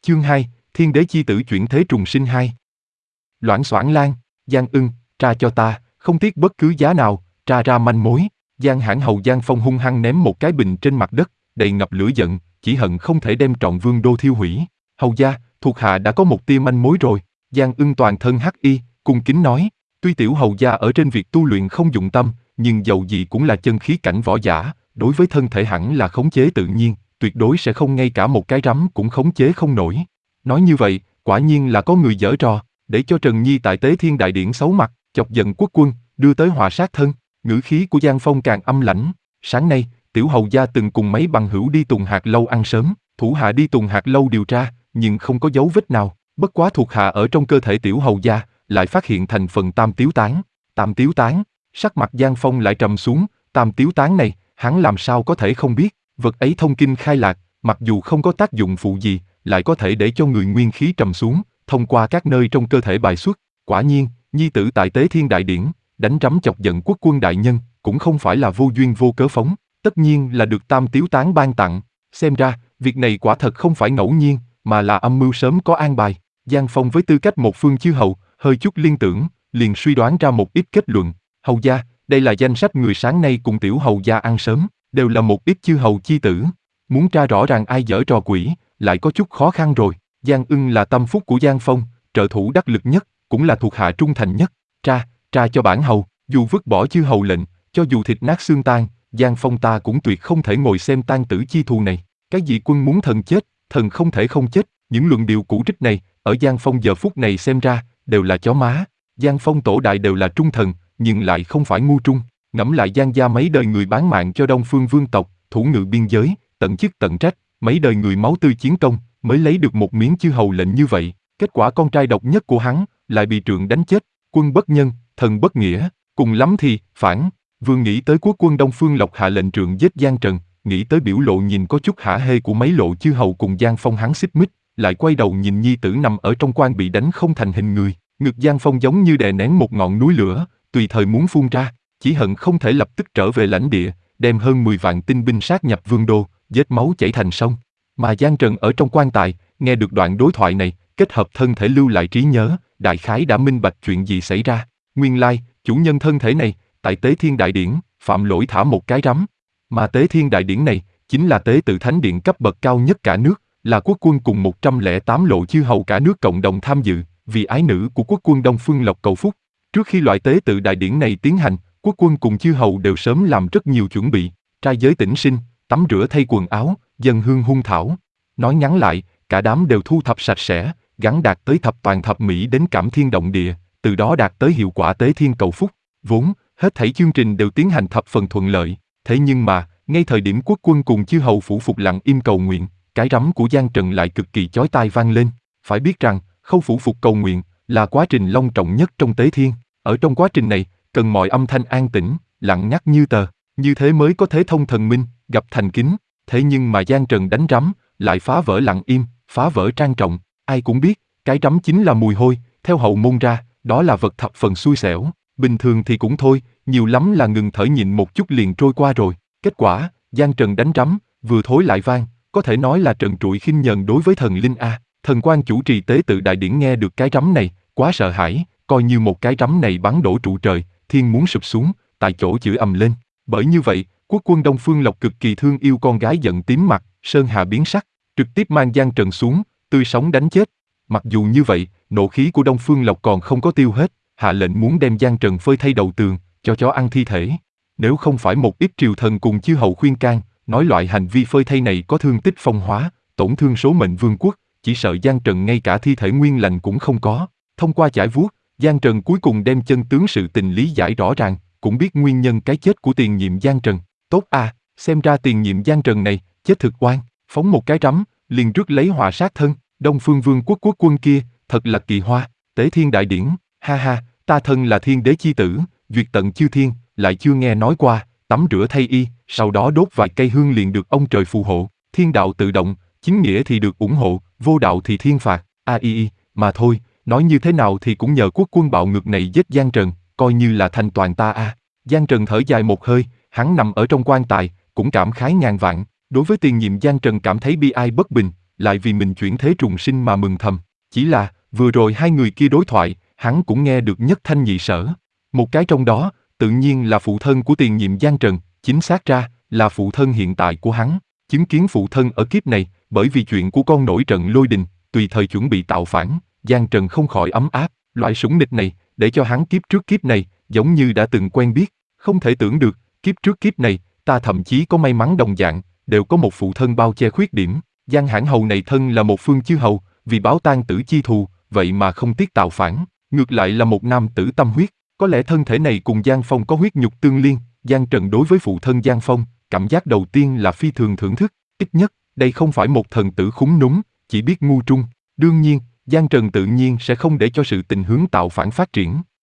Chương 2, Thiên đế chi tử chuyển thế trùng sinh 2. Loảng xoảng lan, Giang Ưng, tra cho ta, không tiếc bất cứ giá nào, tra ra manh mối. Giang Hãn hầu Giang Phong hung hăng ném một cái bình trên mặt đất, đầy ngập lửa giận, chỉ hận không thể đem trọn vương đô thiêu hủy. Hầu gia, thuộc hạ đã có một tia manh mối rồi. Giang Ưng toàn thân hắc y, cung kính nói, tuy tiểu hầu gia ở trên việc tu luyện không dụng tâm, nhưng dầu gì cũng là chân khí cảnh võ giả, đối với thân thể hẳn là khống chế tự nhiên, tuyệt đối sẽ không ngay cả một cái rắm cũng khống chế không nổi. Nói như vậy, quả nhiên là có người giở trò, để cho Trần Nhi tại Tế Thiên Đại Điển xấu mặt, chọc giận quốc quân, đưa tới họa sát thân. Ngữ khí của Giang Phong càng âm lãnh. Sáng nay, tiểu hầu gia từng cùng mấy bằng hữu đi Tùng Hạt Lâu ăn sớm, thủ hạ đi Tùng Hạt Lâu điều tra, nhưng không có dấu vết nào. Bất quá thuộc hạ ở trong cơ thể tiểu hầu gia, lại phát hiện thành phần tam tiếu tán. Tam tiếu tán, sắc mặt Giang Phong lại trầm xuống, tam tiếu tán này, hắn làm sao có thể không biết, vật ấy thông kinh khai lạc, mặc dù không có tác dụng phụ gì, lại có thể để cho người nguyên khí trầm xuống, thông qua các nơi trong cơ thể bài xuất. Quả nhiên, nhi tử tại Tế Thiên Đại Điển, đánh rắm chọc giận quốc quân đại nhân, cũng không phải là vô duyên vô cớ phóng, tất nhiên là được tam tiếu tán ban tặng. Xem ra, việc này quả thật không phải ngẫu nhiên, mà là âm mưu sớm có an bài. Giang Phong với tư cách một phương chư hầu, hơi chút liên tưởng, liền suy đoán ra một ít kết luận. Hầu gia, đây là danh sách người sáng nay cùng tiểu hầu gia ăn sớm, đều là một ít chư hầu chi tử. Muốn tra rõ ràng ai giở trò quỷ, lại có chút khó khăn rồi. Giang Ưng là tâm phúc của Giang Phong, trợ thủ đắc lực nhất, cũng là thuộc hạ trung thành nhất. Tra cho bản hầu, dù vứt bỏ chư hầu lệnh, cho dù thịt nát xương tan, Giang Phong ta cũng tuyệt không thể ngồi xem tang tử chi thù này. Cái gì quân muốn thần chết, thần không thể không chết, những luận điệu cũ trích này, ở Giang Phong giờ phút này xem ra, đều là chó má. Giang Phong tổ đại đều là trung thần, nhưng lại không phải ngu trung. Ngẫm lại Giang gia mấy đời người bán mạng cho Đông Phương vương tộc, thủ ngự biên giới, tận chức tận trách, mấy đời người máu tươi chiến công, mới lấy được một miếng chư hầu lệnh như vậy. Kết quả con trai độc nhất của hắn, lại bị trượng đánh chết, quân bất nhân, thần bất nghĩa, cùng lắm thì, phản. Vừa nghĩ tới quốc quân Đông Phương Lộc hạ lệnh trượng giết Giang Trần, nghĩ tới biểu lộ nhìn có chút hả hê của mấy lộ chư hầu cùng Giang Phong hắn xích mích, lại quay đầu nhìn nhi tử nằm ở trong quan bị đánh không thành hình người, ngực Giang Phong giống như đè nén một ngọn núi lửa, tùy thời muốn phun ra, chỉ hận không thể lập tức trở về lãnh địa, đem hơn 10 vạn tinh binh sát nhập vương đô, vết máu chảy thành sông. Mà Giang Trần ở trong quan tài, nghe được đoạn đối thoại này, kết hợp thân thể lưu lại trí nhớ, đại khái đã minh bạch chuyện gì xảy ra. Nguyên lai, chủ nhân thân thể này, tại Tế Thiên Đại Điển, phạm lỗi thả một cái rắm. Mà Tế Thiên Đại Điển này, chính là tế tự thánh điện cấp bậc cao nhất cả nước, là quốc quân cùng 108 lộ chư hầu cả nước cộng đồng tham dự, vì ái nữ của quốc quân Đông Phương Lộc cầu phúc. Trước khi loại tế tự đại điển này tiến hành, quốc quân cùng chư hầu đều sớm làm rất nhiều chuẩn bị, trai giới tĩnh sinh, tắm rửa thay quần áo, dâng hương hung thảo. Nói ngắn lại, cả đám đều thu thập sạch sẽ, gắn đạt tới thập toàn thập mỹ đến cảm thiên động địa, từ đó đạt tới hiệu quả tế thiên cầu phúc. Vốn, hết thảy chương trình đều tiến hành thập phần thuận lợi, thế nhưng mà, ngay thời điểm quốc quân cùng chư hầu phủ phục lặng im cầu nguyện, cái rắm của Giang Trần lại cực kỳ chói tai vang lên. Phải biết rằng, khâu phủ phục cầu nguyện là quá trình long trọng nhất trong tế thiên. Ở trong quá trình này, cần mọi âm thanh an tĩnh, lặng ngắt như tờ, như thế mới có thể thông thần minh, gặp thành kính. Thế nhưng mà Giang Trần đánh rắm, lại phá vỡ lặng im, phá vỡ trang trọng. Ai cũng biết, cái rắm chính là mùi hôi, theo hậu môn ra, đó là vật thập phần xui xẻo. Bình thường thì cũng thôi, nhiều lắm là ngừng thở nhịn một chút liền trôi qua rồi. Kết quả, Giang Trần đánh rắm, vừa thối lại vang, có thể nói là trần trụi khinh nhờn đối với thần linh a. Thần quan chủ trì tế tự đại điển nghe được cái rắm này, quá sợ hãi, coi như một cái rắm này bắn đổ trụ trời, thiên muốn sụp xuống, tại chỗ chửi ầm lên. Bởi như vậy, quốc quân Đông Phương Lộc cực kỳ thương yêu con gái giận tím mặt, sơn hà biến sắc, trực tiếp mang Giang Trần xuống, tươi sống đánh chết. Mặc dù như vậy, nộ khí của Đông Phương Lộc còn không có tiêu hết, hạ lệnh muốn đem Giang Trần phơi thay đầu tường, cho chó ăn thi thể. Nếu không phải một ít triều thần cùng chư hầu khuyên can, nói loại hành vi phơi thay này có thương tích phong hóa, tổn thương số mệnh vương quốc, chỉ sợ Giang Trần ngay cả thi thể nguyên lành cũng không có. Thông qua chải vuốt, Giang Trần cuối cùng đem chân tướng sự tình lý giải rõ ràng, cũng biết nguyên nhân cái chết của tiền nhiệm Giang Trần. Tốt à, xem ra tiền nhiệm Giang Trần này, chết thực oan, phóng một cái rắm, liền rước lấy họa sát thân. Đông Phương Vương quốc quốc quân kia, thật là kỳ hoa. Tế Thiên Đại Điển, ha ha, ta thân là thiên đế chi tử, duyệt tận chư thiên, lại chưa nghe nói qua, tắm rửa thay y, sau đó đốt vài cây hương liền được ông trời phù hộ. Thiên đạo tự động, chính nghĩa thì được ủng hộ, vô đạo thì thiên phạt. Mà thôi, nói như thế nào thì cũng nhờ quốc quân bạo ngược này giết Giang Trần, coi như là thành toàn ta a. Giang Trần thở dài một hơi, hắn nằm ở trong quan tài, cũng cảm khái ngàn vạn. Đối với tiền nhiệm Giang Trần cảm thấy bi ai bất bình, lại vì mình chuyển thế trùng sinh mà mừng thầm. Chỉ là, vừa rồi hai người kia đối thoại, hắn cũng nghe được nhất thanh nhị sở. Một cái trong đó, tự nhiên là phụ thân của tiền nhiệm Giang Trần, chính xác ra, là phụ thân hiện tại của hắn. Chứng kiến phụ thân ở kiếp này, bởi vì chuyện của con nổi trận lôi đình, tùy thời chuẩn bị tạo phản, Giang Trần không khỏi ấm áp. Loại sủng nịch này, để cho hắn kiếp trước kiếp này, giống như đã từng quen biết. Không thể tưởng được, kiếp trước kiếp này, ta thậm chí có may mắn đồng dạng, đều có một phụ thân bao che khuyết điểm. Giang Hãn Hầu này thân là một phương chư hầu, vì báo tang tử chi thù, vậy mà không tiếc tạo phản, ngược lại là một nam tử tâm huyết. Có lẽ thân thể này cùng Giang Phong có huyết nhục tương liên, Giang Trần đối với phụ thân Giang Phong, cảm giác đầu tiên là phi thường thưởng thức, ít nhất, đây không phải một thần tử khúng núm, chỉ biết ngu trung. Đương nhiên, Giang Trần tự nhiên sẽ không để cho sự tình hướng tạo phản phát triển.